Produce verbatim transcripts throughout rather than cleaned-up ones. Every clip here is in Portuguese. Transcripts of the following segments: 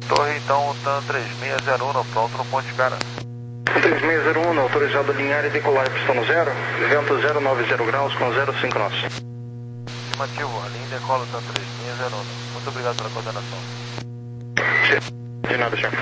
Torre, então, TAM três seis zero um, pronto no ponte cara. três seis zero um, autorizado a alinhar e decolar pistão no zero, vento zero nove zero graus com zero cinco nós. Afirmativo, alinha e decola TAM três seis zero um. Muito obrigado pela coordenação. De nada, senhor.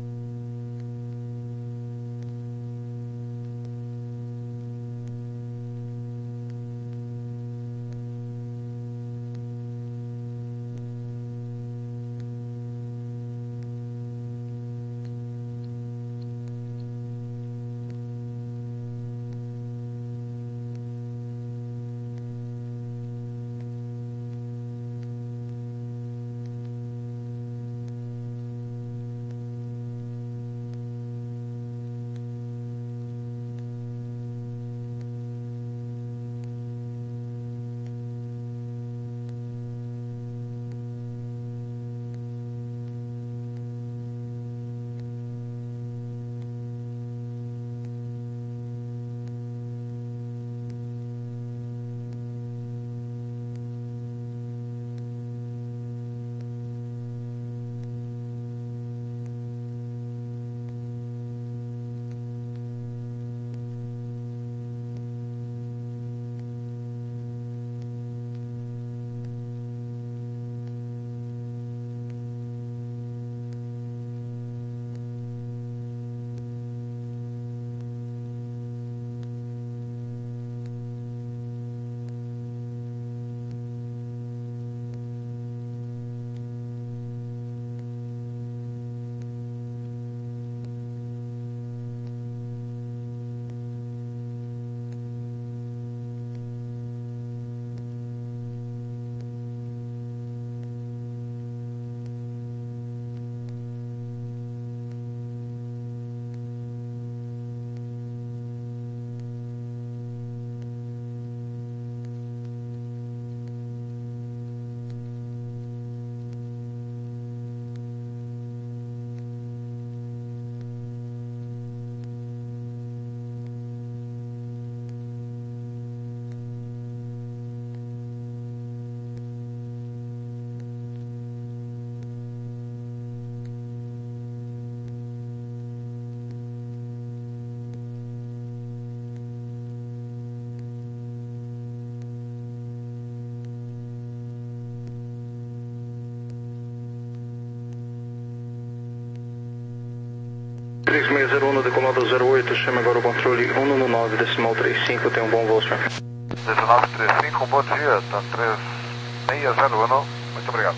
três seis zero um, decolado zero oito, chama agora o controle um nove nove, decimal trinta e cinco, tem um bom voo, senhor. dezenove trinta e cinco, bom dia, TAM três seis zero um, muito obrigado.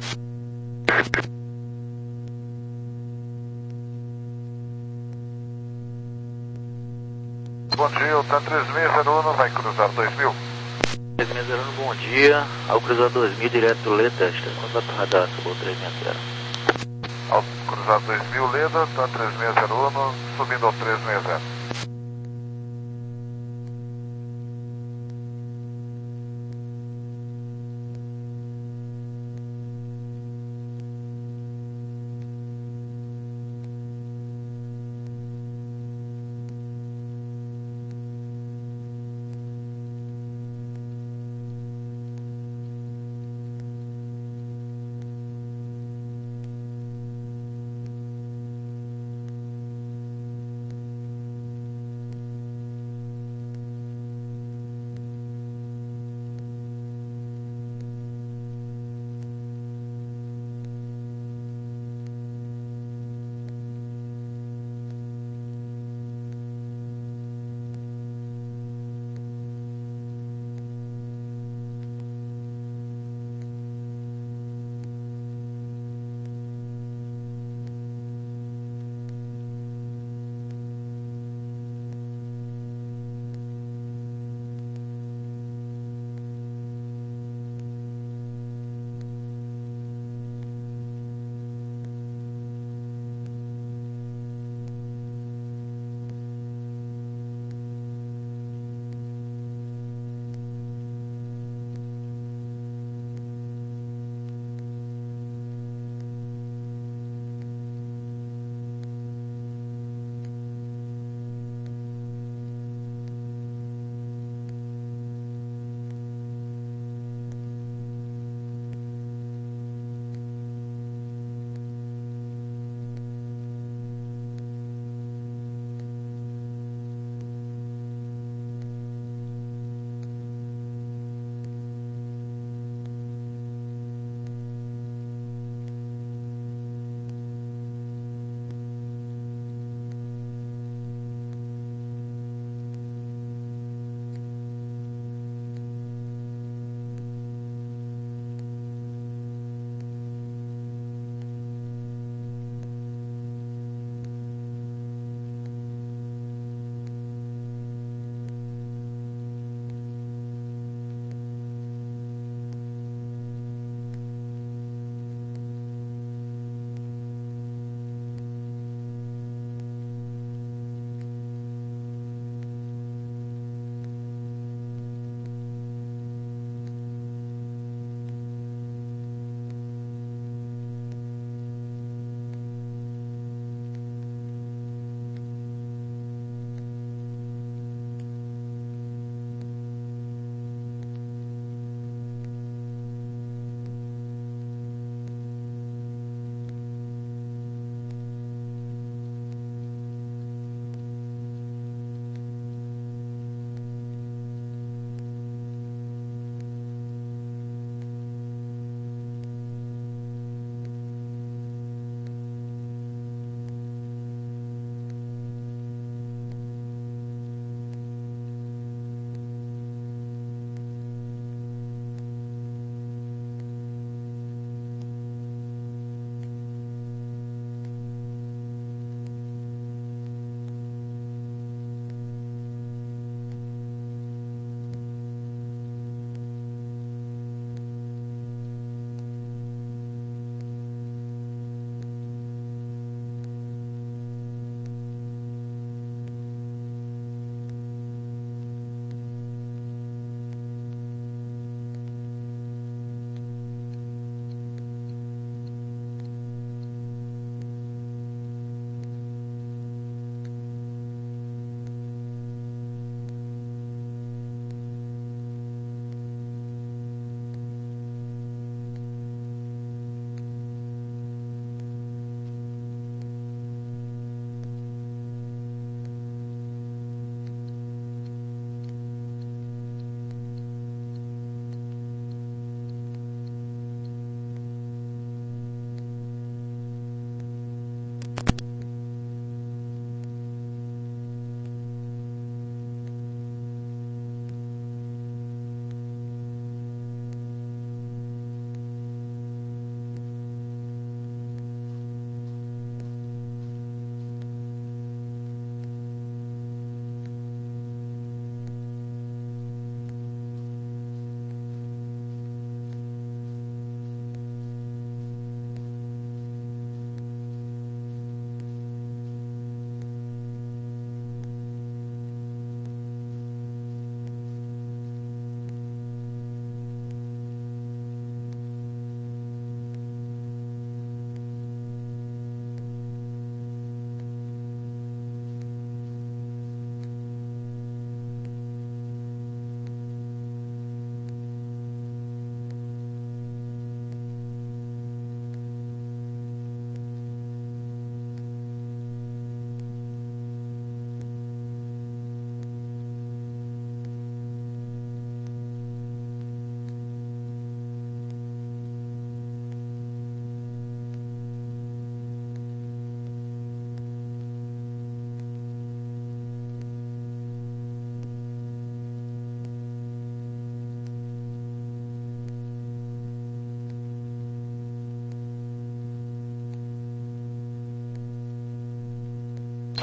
Bom dia, o TAM três seis zero um vai cruzar dois mil. três seis zero um, bom dia, ao cruzar dois mil, direto Leda, está contato radar, subiu três seis zero. Ao cruzar dois mil, Leda, TAM três seis zero um, subindo ao três seis zero.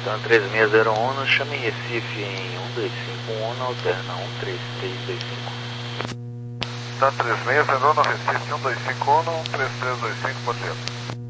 Restaurante três seis zero um, chame Recife em um dois cinco um, alterna um três três dois cinco. Tá três seis zero um, Recife um dois cinco um, três três dois cinco, bom dia.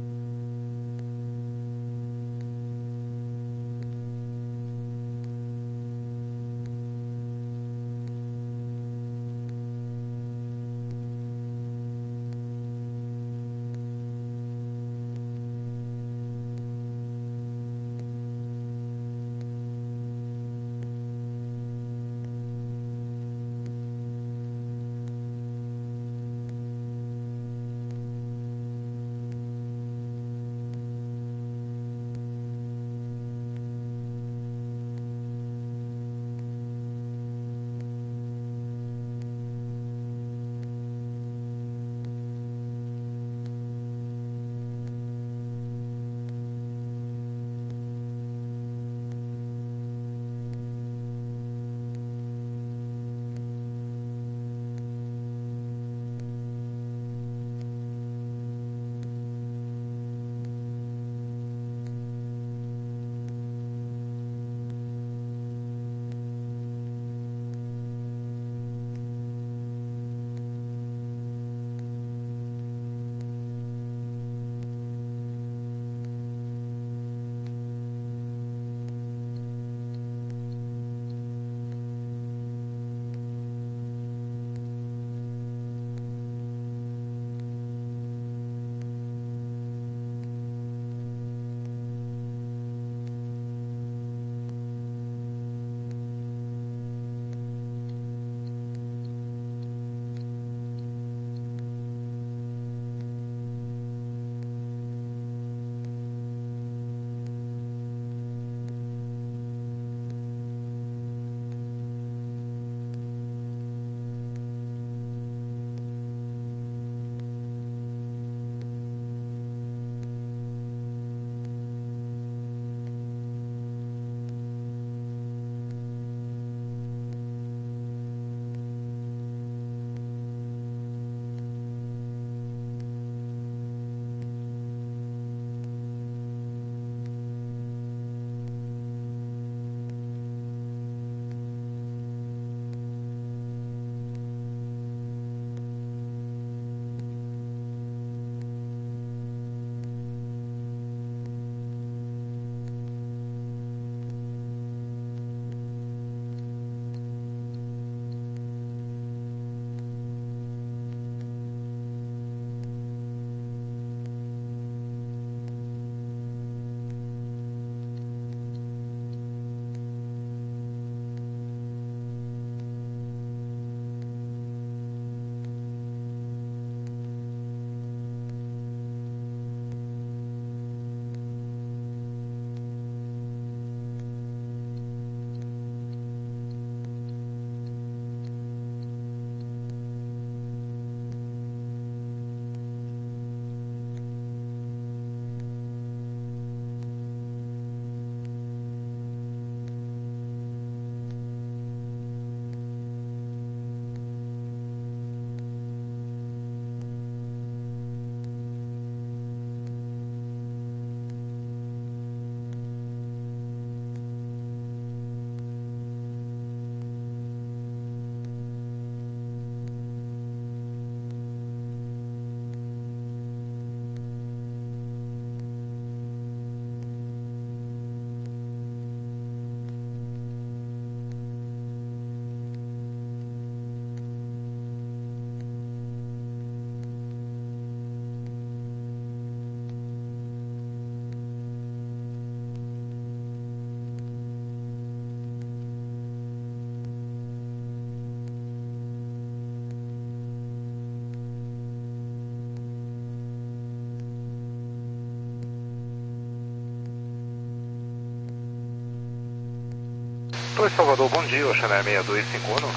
Oi, Salvador, bom dia, o Chanel seis dois cinco um.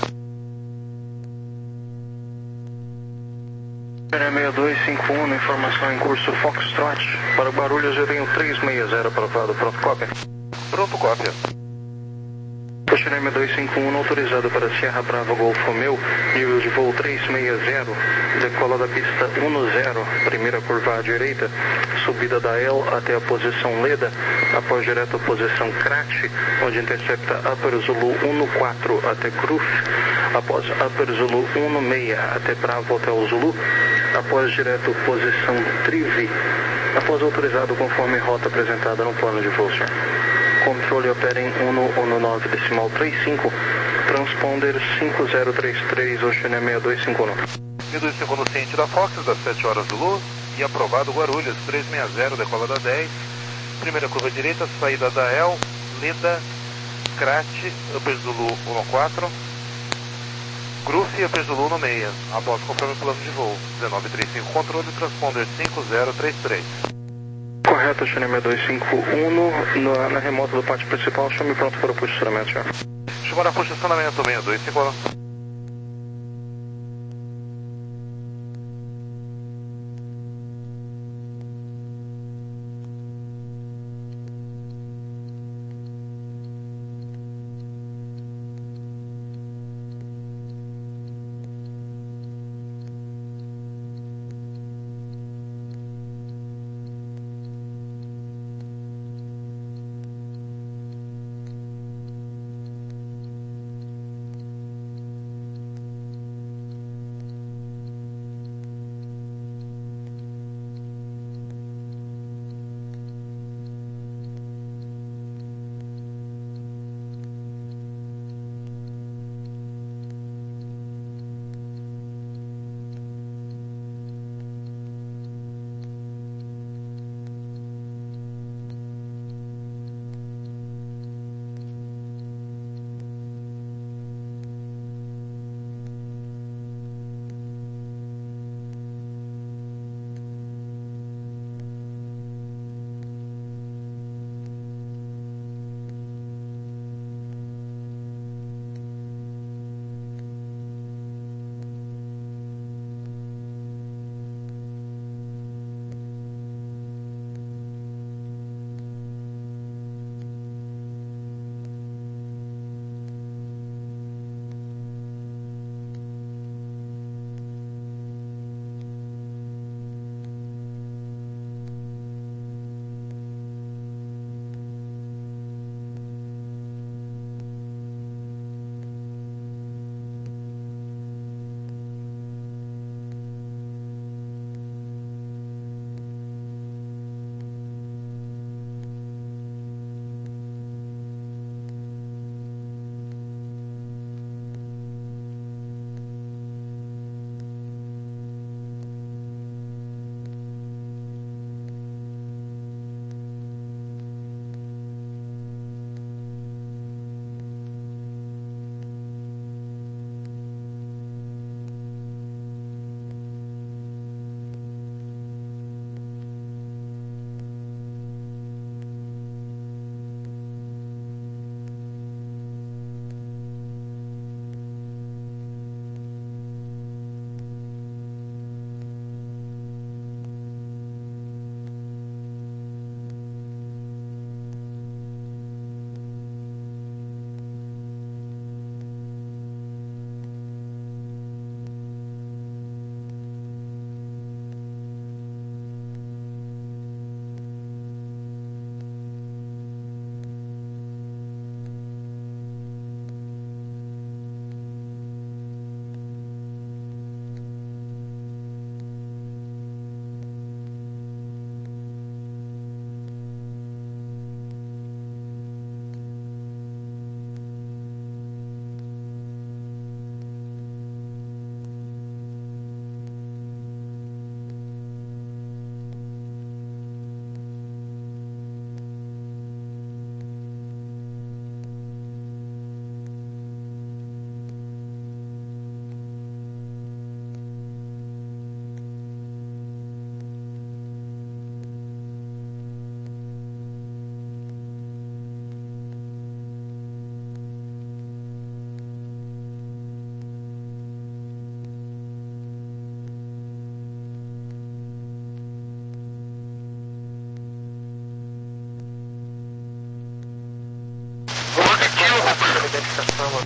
Chanel seis dois cinco um, informação em curso Foxtrot. Para Guarulhos eu tenho três seis zero aprovado, pronto, cópia. Pronto, cópia. Xereme dois cinco um, autorizado para Sierra Brava Golf Romeo, nível de voo trezentos e sessenta, decola da pista dez, primeira curva à direita, subida da E L até a posição Leda, após direto a posição Crat, onde intercepta Upper Zulu quatorze até Cruz, após Upper Zulu dezesseis até Bravo Hotel Zulu, após direto posição Trivi, após autorizado conforme rota apresentada no plano de voo, senhor. Controle opera em um nove decimal trinta e cinco, transponder cinco zero três três, Oceania seis dois cinco um. seis dois cinco um no ciente da Fox, das sete horas do Zulu, e aprovado Guarulhos, trezentos e sessenta, decola da dez, primeira curva direita, saída da E L, Leda, Crat, Upper Zulu quatorze, Groove e Upper Zulu seis, após conforme plano de voo, dezenove trinta e cinco, controle, transponder cinco zero três três. Correto, Xereme dois cinco um, na, na remota do pátio principal, chame pronto para o posicionamento, senhor. Chamar a posicionamento seis dois cinco um. Caçamba.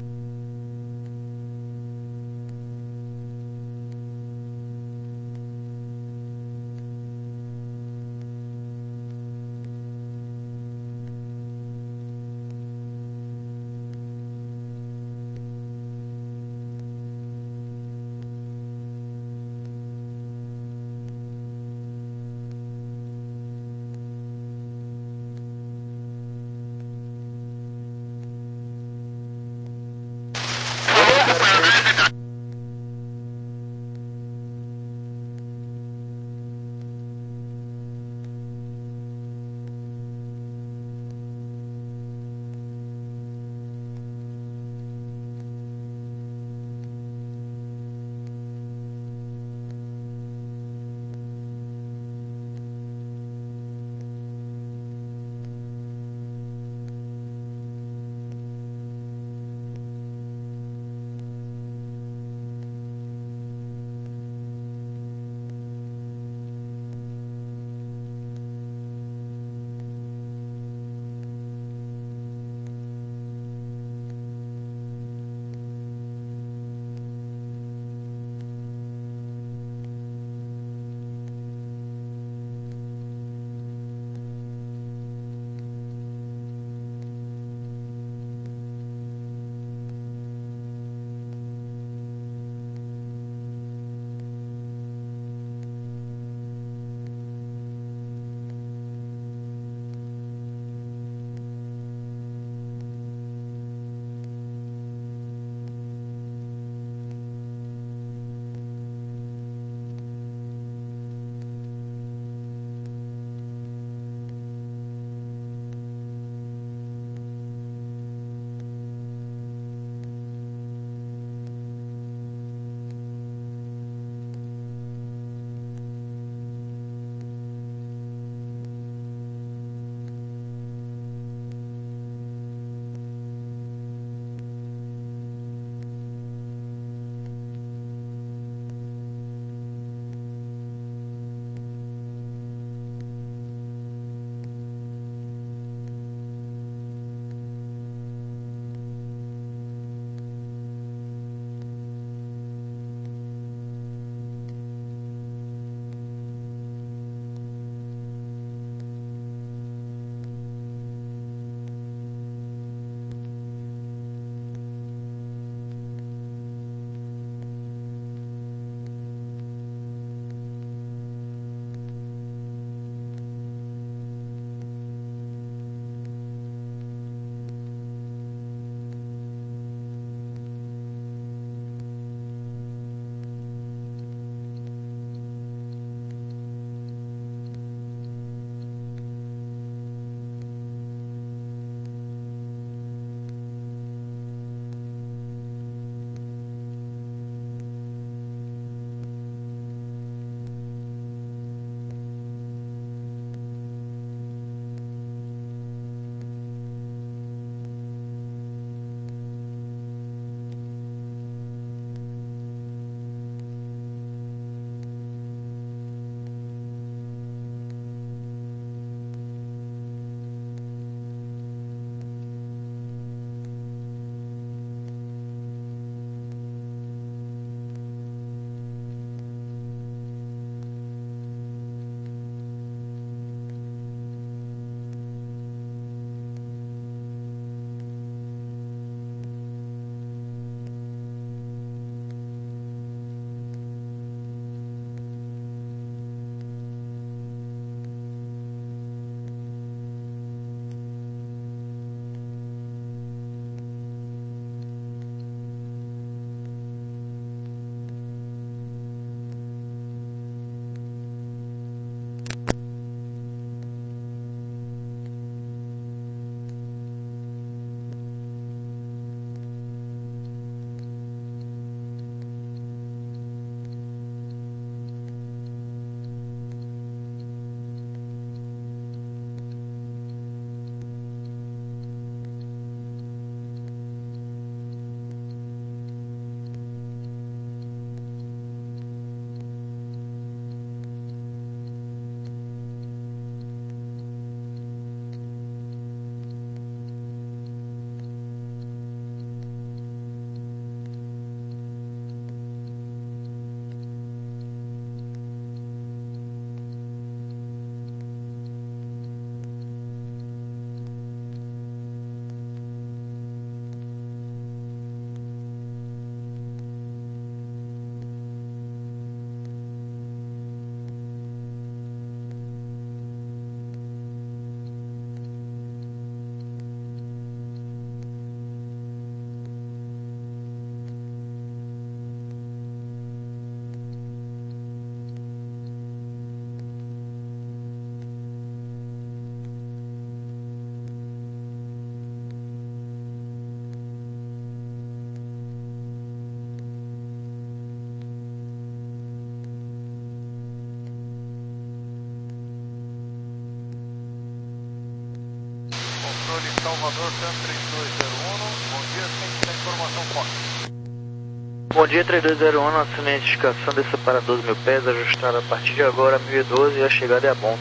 Salvador, Centro três dois zero um, bom dia, ciente da informação Fox. Bom dia, três dois zero um, ciente de indicação desse separador dos mil pés, ajustado a partir de agora a mil e doze e a chegada é a bom.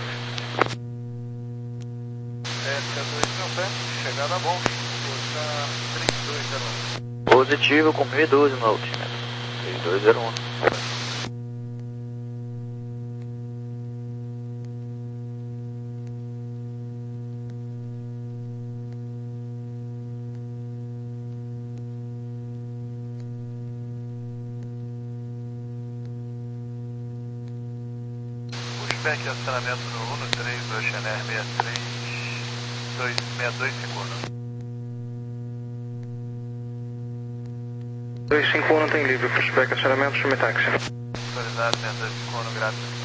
É, dois mil pés, chegada a bom, posição três dois zero um. Positivo com mil e doze no altímetro, três dois zero um. Pushback acionamento no Uno três do Oceaner seis três dois seis dois cinco um. dois cinco um tem livre, pushback acionamento, chame táxi. Autorizado seis dois cinco um, graças.